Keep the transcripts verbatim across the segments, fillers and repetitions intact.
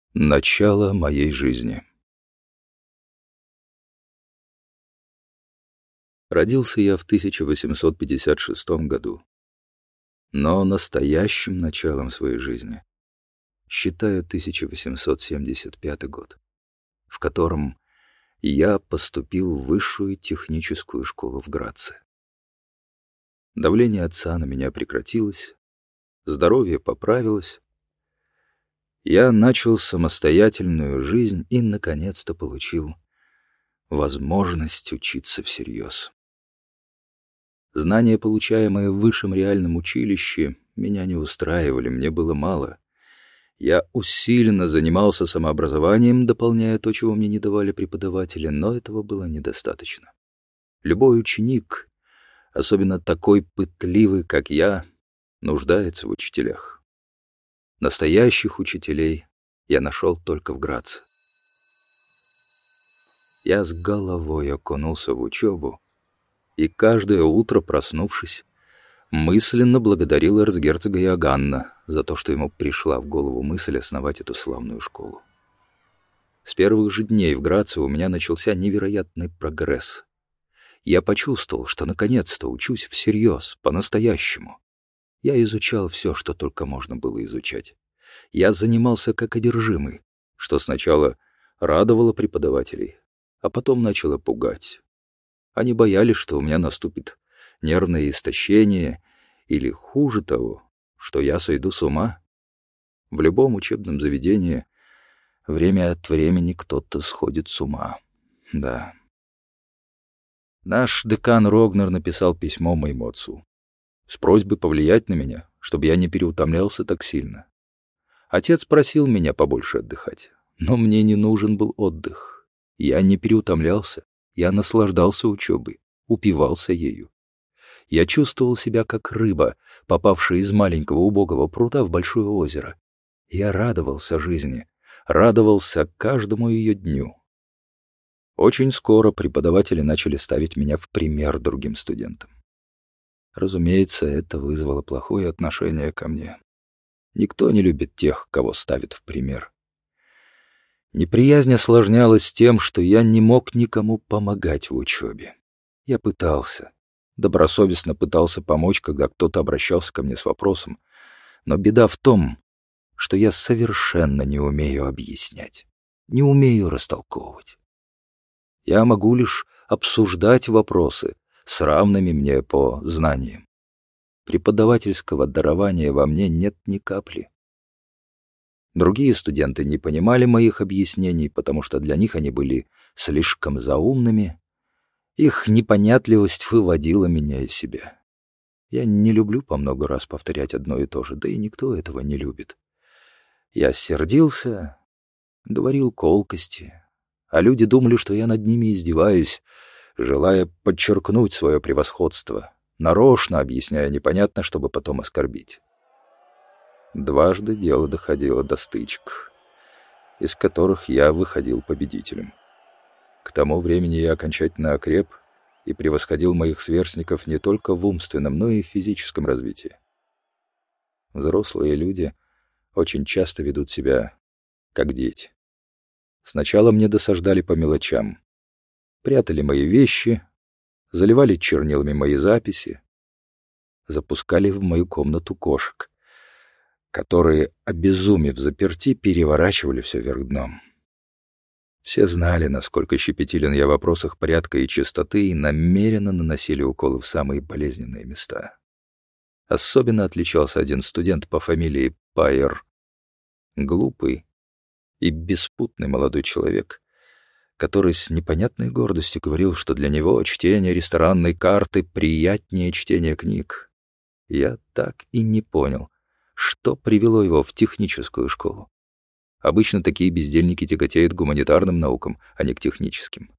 Начало моей жизни. Родился я в тысяча восемьсот пятьдесят шестом году, но настоящим началом своей жизни считаю тысяча восемьсот семьдесят пятый год, в котором я поступил в высшую техническую школу в Граце. Давление отца на меня прекратилось, здоровье поправилось, я начал самостоятельную жизнь и, наконец-то, получил возможность учиться всерьез. Знания, получаемые в высшем реальном училище, меня не устраивали, мне было мало. Я усиленно занимался самообразованием, дополняя то, чего мне не давали преподаватели, но этого было недостаточно. Любой ученик, особенно такой пытливый, как я, нуждается в учителях. Настоящих учителей я нашел только в Граце. Я с головой окунулся в учебу, и каждое утро, проснувшись, мысленно благодарил эрцгерцога Иоганна за то, что ему пришла в голову мысль основать эту славную школу. С первых же дней в Граце у меня начался невероятный прогресс. Я почувствовал, что наконец-то учусь всерьез, по-настоящему. Я изучал все, что только можно было изучать. Я занимался как одержимый, что сначала радовало преподавателей, а потом начало пугать. Они боялись, что у меня наступит нервное истощение или, хуже того, что я сойду с ума. В любом учебном заведении время от времени кто-то сходит с ума. Да. Наш декан Рогнер написал письмо моему отцу с просьбой повлиять на меня, чтобы я не переутомлялся так сильно. Отец просил меня побольше отдыхать, но мне не нужен был отдых. Я не переутомлялся, я наслаждался учебой, упивался ею. Я чувствовал себя как рыба, попавшая из маленького убогого пруда в большое озеро. Я радовался жизни, радовался каждому ее дню. Очень скоро преподаватели начали ставить меня в пример другим студентам. Разумеется, это вызвало плохое отношение ко мне. Никто не любит тех, кого ставят в пример. Неприязнь осложнялась тем, что я не мог никому помогать в учебе. Я пытался, добросовестно пытался помочь, когда кто-то обращался ко мне с вопросом, но беда в том, что я совершенно не умею объяснять, не умею растолковывать. Я могу лишь обсуждать вопросы с равными мне по знаниям. Преподавательского дарования во мне нет ни капли. Другие студенты не понимали моих объяснений, потому что для них они были слишком заумными. Их непонятливость выводила меня из себя. Я не люблю по много раз повторять одно и то же, да и никто этого не любит. Я сердился, говорил колкости, а люди думали, что я над ними издеваюсь, желая подчеркнуть свое превосходство, нарочно объясняя непонятно, чтобы потом оскорбить. Дважды дело доходило до стычек, из которых я выходил победителем. К тому времени я окончательно окреп и превосходил моих сверстников не только в умственном, но и в физическом развитии. Взрослые люди очень часто ведут себя как дети. Сначала мне досаждали по мелочам. Прятали мои вещи, заливали чернилами мои записи, запускали в мою комнату кошек, которые, обезумев заперти, переворачивали все вверх дном. Все знали, насколько щепетилен я в вопросах порядка и чистоты, и намеренно наносили уколы в самые болезненные места. Особенно отличался один студент по фамилии Пайер. Глупый и беспутный молодой человек, который с непонятной гордостью говорил, что для него чтение ресторанной карты приятнее чтения книг. Я так и не понял, что привело его в техническую школу. Обычно такие бездельники тяготеют к гуманитарным наукам, а не к техническим.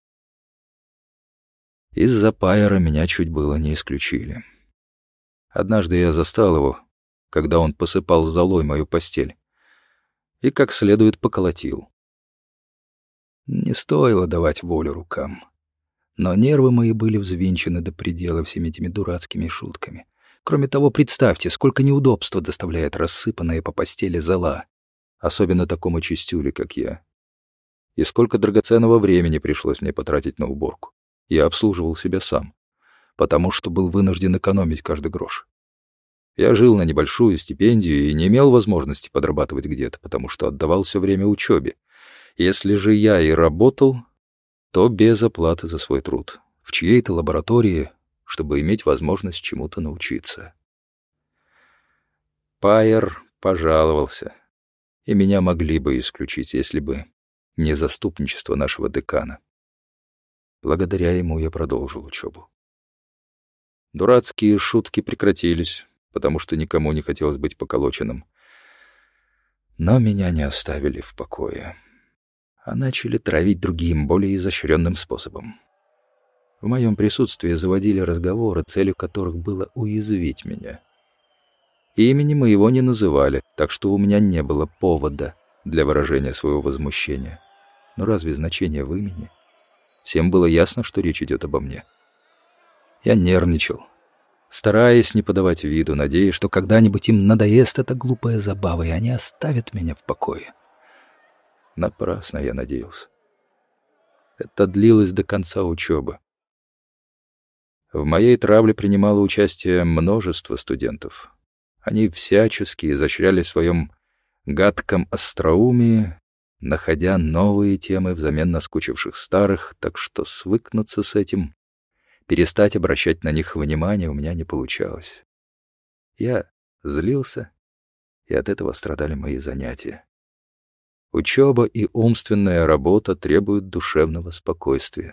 Из-за Пайера меня чуть было не исключили. Однажды я застал его, когда он посыпал золой мою постель, и как следует поколотил. Не стоило давать волю рукам. Но нервы мои были взвинчены до предела всеми этими дурацкими шутками. Кроме того, представьте, сколько неудобства доставляет рассыпанная по постели зола. особенно такому чистюле, как я. И сколько драгоценного времени пришлось мне потратить на уборку. Я обслуживал себя сам, потому что был вынужден экономить каждый грош. Я жил на небольшую стипендию и не имел возможности подрабатывать где-то, потому что отдавал все время учебе. Если же я и работал, то без оплаты за свой труд, в чьей-то лаборатории, чтобы иметь возможность чему-то научиться. Пайер пожаловался, и меня могли бы исключить, если бы не заступничество нашего декана. Благодаря ему я продолжил учебу. Дурацкие шутки прекратились, потому что никому не хотелось быть поколоченным. Но меня не оставили в покое, а начали травить другим, более изощренным способом. В моем присутствии заводили разговоры, целью которых было уязвить меня. Имени моего не называли, так что у меня не было повода для выражения своего возмущения. Но разве значение в имени? Всем было ясно, что речь идет обо мне. Я нервничал, стараясь не подавать виду, надеясь, что когда-нибудь им надоест эта глупая забава, и они оставят меня в покое. Напрасно я надеялся. Это длилось до конца учебы. В моей травле принимало участие множество студентов. Они всячески изощряли в своем гадком остроумии, находя новые темы взамен наскучивших старых, так что свыкнуться с этим, перестать обращать на них внимание у меня не получалось. Я злился, и от этого страдали мои занятия. Учеба и умственная работа требуют душевного спокойствия.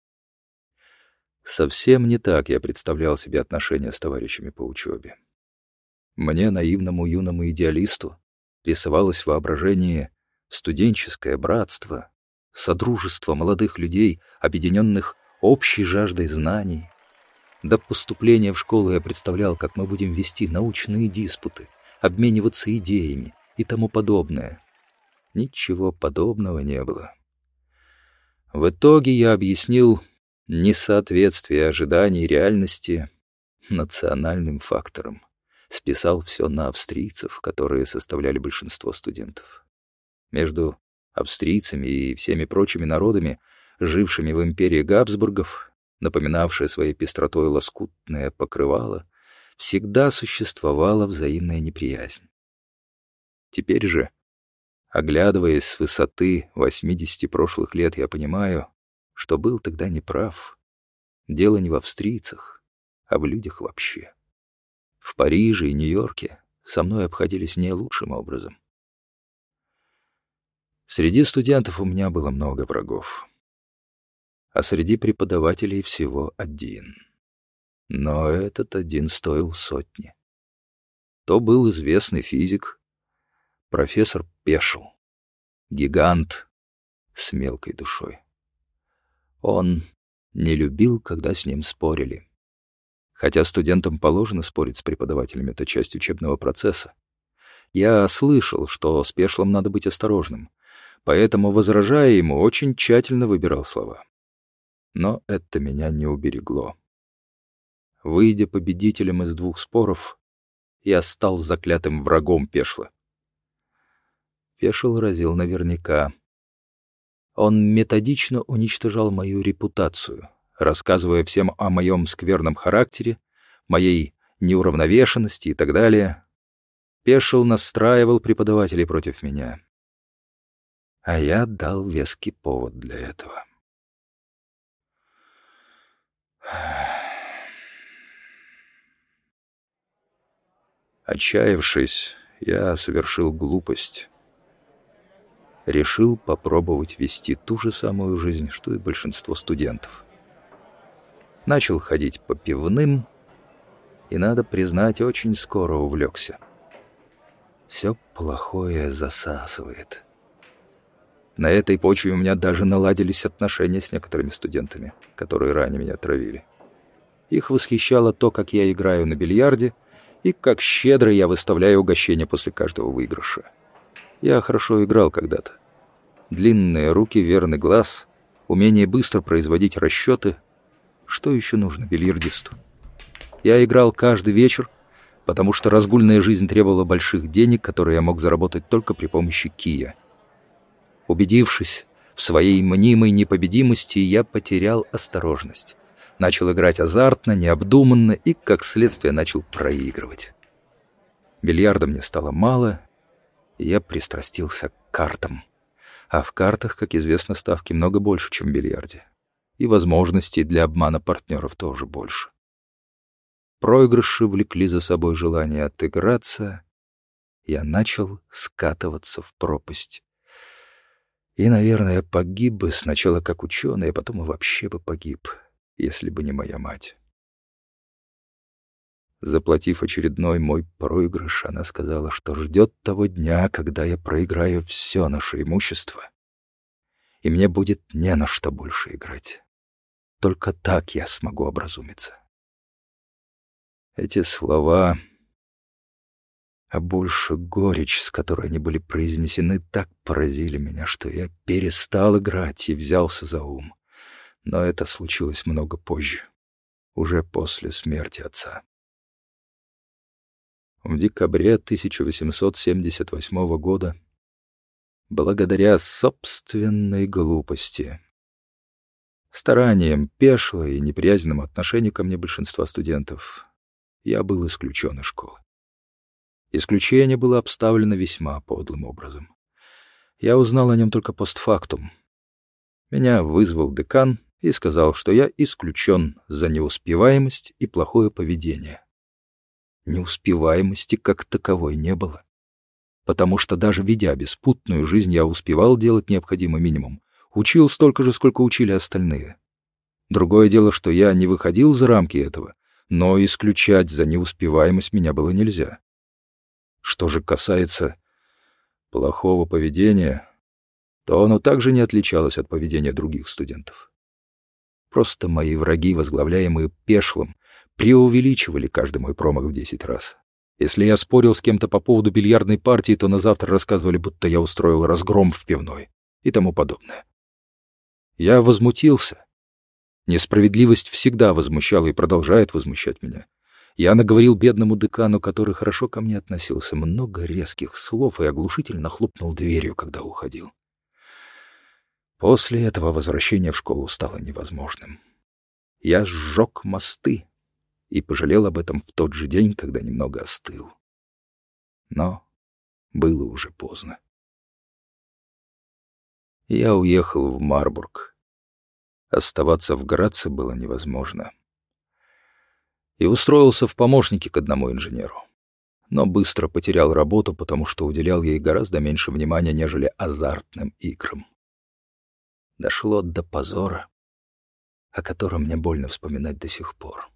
Совсем не так я представлял себе отношения с товарищами по учебе. Мне, наивному юному идеалисту, рисовалось в воображении студенческое братство, содружество молодых людей, объединенных общей жаждой знаний. До поступления в школу я представлял, как мы будем вести научные диспуты, обмениваться идеями и тому подобное. Ничего подобного не было. В итоге я объяснил несоответствие ожиданий и реальности национальным фактором. Списал все на австрийцев, которые составляли большинство студентов. Между австрийцами и всеми прочими народами, жившими в империи Габсбургов, напоминавшее своей пестротой лоскутное покрывало, всегда существовала взаимная неприязнь. Теперь же, оглядываясь с высоты восьмидесяти прошлых лет, я понимаю, что был тогда неправ. Дело не в австрийцах, а в людях вообще. В Париже и Нью-Йорке со мной обходились не лучшим образом. Среди студентов у меня было много врагов, а среди преподавателей всего один. Но этот один стоил сотни. То был известный физик, профессор Пешл, гигант с мелкой душой. Он не любил, когда с ним спорили. Хотя студентам положено спорить с преподавателями, это часть учебного процесса. Я слышал, что с Пешлом надо быть осторожным, поэтому, возражая ему, очень тщательно выбирал слова. Но это меня не уберегло. Выйдя победителем из двух споров, я стал заклятым врагом Пешла. Пешл разил наверняка. Он методично уничтожал мою репутацию, рассказывая всем о моем скверном характере, моей неуравновешенности и так далее. Пешл настраивал преподавателей против меня. А я дал веский повод для этого. Отчаявшись, я совершил глупость. Решил попробовать вести ту же самую жизнь, что и большинство студентов. Начал ходить по пивным, и, надо признать, очень скоро увлекся. Все плохое засасывает. На этой почве у меня даже наладились отношения с некоторыми студентами, которые ранее меня травили. Их восхищало то, как я играю на бильярде, и как щедро я выставляю угощения после каждого выигрыша. Я хорошо играл когда-то. Длинные руки, верный глаз, умение быстро производить расчеты. Что еще нужно бильярдисту? Я играл каждый вечер, потому что разгульная жизнь требовала больших денег, которые я мог заработать только при помощи кия. Убедившись в своей мнимой непобедимости, я потерял осторожность. Начал играть азартно, необдуманно и, как следствие, начал проигрывать. Бильярда мне стало мало, и я пристрастился к картам. А в картах, как известно, ставки много больше, чем в бильярде. И возможностей для обмана партнеров тоже больше. Проигрыши влекли за собой желание отыграться. Я начал скатываться в пропасть. И, наверное, погиб бы сначала как ученый, а потом и вообще бы погиб, если бы не моя мать. Заплатив очередной мой проигрыш, она сказала, что ждет того дня, когда я проиграю все наше имущество, и мне будет не на что больше играть. Только так я смогу образумиться. Эти слова, а больше горечь, с которой они были произнесены, так поразили меня, что я перестал играть и взялся за ум. Но это случилось много позже, уже после смерти отца. В декабре тысяча восемьсот семьдесят восьмого года, благодаря собственной глупости, стараниям пешло и неприязненному отношению ко мне большинства студентов, я был исключен из школы. Исключение было обставлено весьма подлым образом. Я узнал о нем только постфактум. Меня вызвал декан и сказал, что я исключен за неуспеваемость и плохое поведение. Неуспеваемости как таковой не было, потому что даже ведя беспутную жизнь, я успевал делать необходимый минимум, учил столько же, сколько учили остальные. Другое дело, что я не выходил за рамки этого, но исключать за неуспеваемость меня было нельзя. Что же касается плохого поведения, то оно также не отличалось от поведения других студентов. Просто мои враги, возглавляемые Пешлом, преувеличивали каждый мой промах в десять раз. Если я спорил с кем-то по поводу бильярдной партии, то на завтра рассказывали, будто я устроил разгром в пивной и тому подобное. Я возмутился. Несправедливость всегда возмущала и продолжает возмущать меня. Я наговорил бедному декану, который хорошо ко мне относился, много резких слов и оглушительно хлопнул дверью, когда уходил. После этого возвращение в школу стало невозможным. Я сжег мосты и пожалел об этом в тот же день, когда немного остыл. Но было уже поздно. Я уехал в Марбург. Оставаться в Граце было невозможно. И устроился в помощники к одному инженеру. Но быстро потерял работу, потому что уделял ей гораздо меньше внимания, нежели азартным играм. Дошло до позора, о котором мне больно вспоминать до сих пор.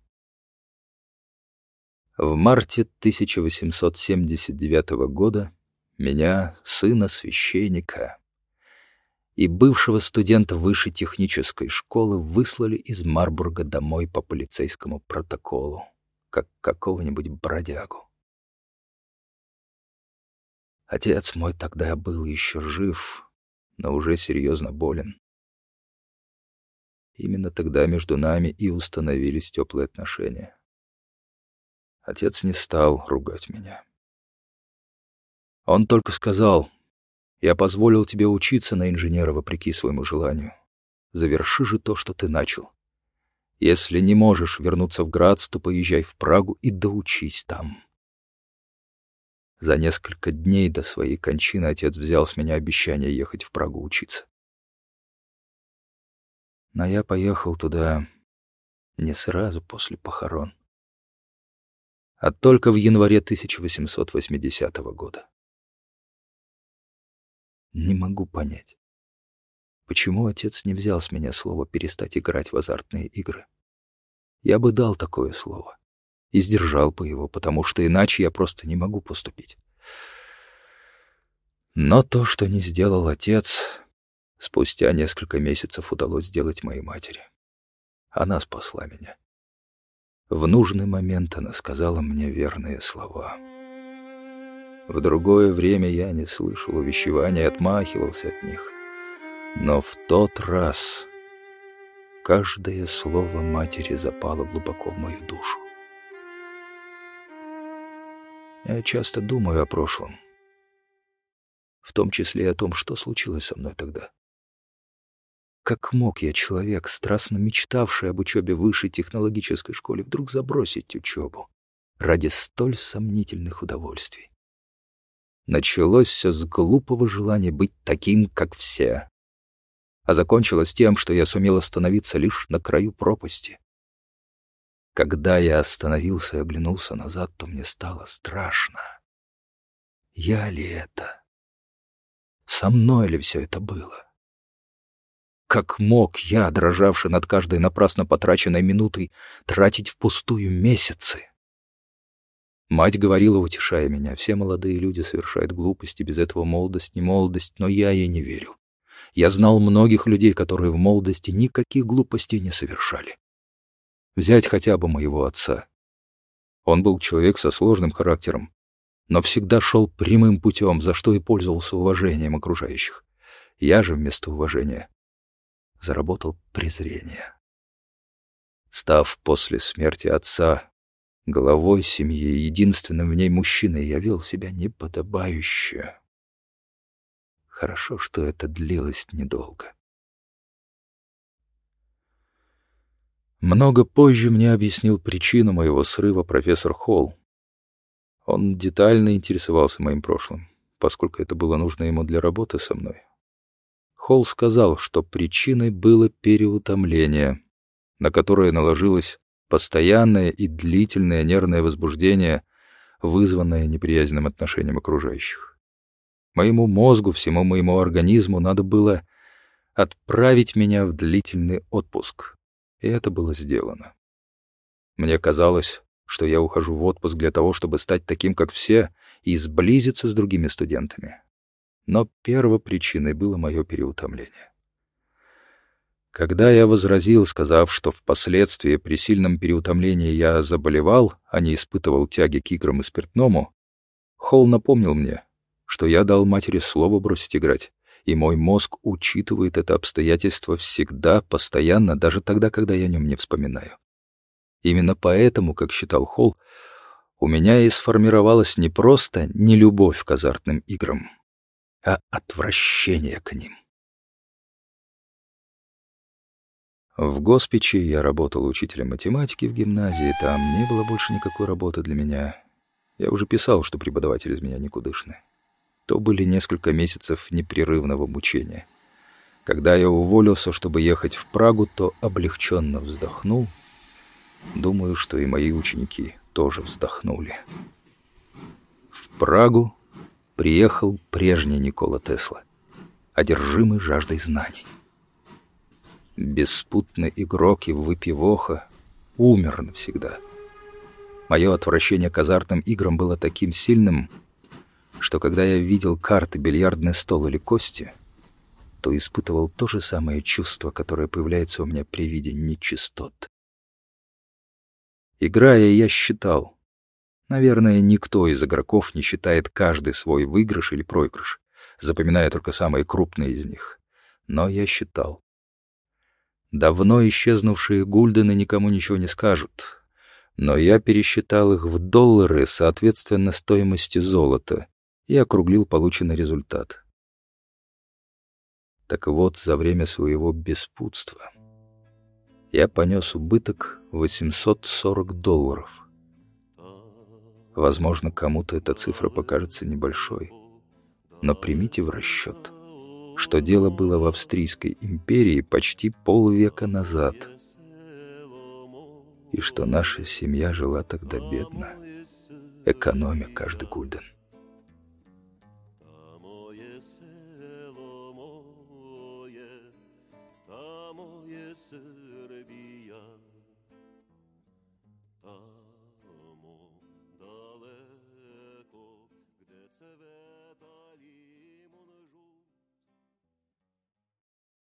В марте тысяча восемьсот семьдесят девятого года меня, сына священника и бывшего студента высшей технической школы, выслали из Марбурга домой по полицейскому протоколу, как какого-нибудь бродягу. Отец мой тогда был еще жив, но уже серьезно болен. Именно тогда между нами и установились теплые отношения. Отец не стал ругать меня. Он только сказал: «Я позволил тебе учиться на инженера вопреки своему желанию. Заверши же то, что ты начал. Если не можешь вернуться в Грац, то поезжай в Прагу и доучись там». За несколько дней до своей кончины отец взял с меня обещание ехать в Прагу учиться. Но я поехал туда не сразу после похорон, а только в январе тысяча восемьсот восьмидесятого года. Не могу понять, почему отец не взял с меня слово перестать играть в азартные игры. Я бы дал такое слово и сдержал бы его, потому что иначе я просто не могу поступить. Но то, что не сделал отец, спустя несколько месяцев удалось сделать моей матери. Она спасла меня. В нужный момент она сказала мне верные слова. В другое время я не слышал увещеваний и отмахивался от них. Но в тот раз каждое слово матери запало глубоко в мою душу. Я часто думаю о прошлом, в том числе и о том, что случилось со мной тогда. Как мог я, человек, страстно мечтавший об учебе в высшей технологической школе, вдруг забросить учебу ради столь сомнительных удовольствий? Началось все с глупого желания быть таким, как все, а закончилось тем, что я сумел остановиться лишь на краю пропасти. Когда я остановился и оглянулся назад, то мне стало страшно. Я ли это? Со мной ли все это было? Как мог я, дрожавший над каждой напрасно потраченной минутой, тратить впустую месяцы? Мать говорила, утешая меня: все молодые люди совершают глупости, без этого молодость не молодость, но я ей не верил. Я знал многих людей, которые в молодости никаких глупостей не совершали. Взять хотя бы моего отца. Он был человек со сложным характером, но всегда шел прямым путем, за что и пользовался уважением окружающих. Я же вместо уважения заработал презрение. Став после смерти отца главой семьи, единственным в ней мужчиной, я вел себя неподобающе. Хорошо, что это длилось недолго. Много позже мне объяснил причину моего срыва профессор Холл. Он детально интересовался моим прошлым, поскольку это было нужно ему для работы со мной. Холл сказал, что причиной было переутомление, на которое наложилось постоянное и длительное нервное возбуждение, вызванное неприязненным отношением окружающих. Моему мозгу, всему моему организму надо было отправить меня в длительный отпуск. И это было сделано. Мне казалось, что я ухожу в отпуск для того, чтобы стать таким, как все, и сблизиться с другими студентами. Но первопричиной было мое переутомление. Когда я возразил, сказав, что впоследствии при сильном переутомлении я заболевал, а не испытывал тяги к играм и спиртному, Холл напомнил мне, что я дал матери слово бросить играть, и мой мозг учитывает это обстоятельство всегда, постоянно, даже тогда, когда я о нем не вспоминаю. Именно поэтому, как считал Холл, у меня и сформировалась не просто нелюбовь к азартным играм, а отвращение к ним. В Госпиче я работал учителем математики в гимназии, там не было больше никакой работы для меня. Я уже писал, что преподаватель из меня никудышный. То были несколько месяцев непрерывного мучения. Когда я уволился, чтобы ехать в Прагу, то облегченно вздохнул. Думаю, что и мои ученики тоже вздохнули. В Прагу приехал прежний Никола Тесла, одержимый жаждой знаний. Беспутный игрок и выпивоха умер навсегда. Мое отвращение к азартным играм было таким сильным, что когда я видел карты, бильярдный стол или кости, то испытывал то же самое чувство, которое появляется у меня при виде нечистот. Играя, я считал. Наверное, никто из игроков не считает каждый свой выигрыш или проигрыш, запоминая только самые крупные из них. Но я считал. Давно исчезнувшие гульдены никому ничего не скажут, но я пересчитал их в доллары соответственно стоимости золота и округлил полученный результат. Так вот, за время своего беспутства я понес убыток восемьсот сорок долларов. Возможно, кому-то эта цифра покажется небольшой, но примите в расчет, что дело было в Австрийской империи почти полвека назад, и что наша семья жила тогда бедно, экономя каждый гульден.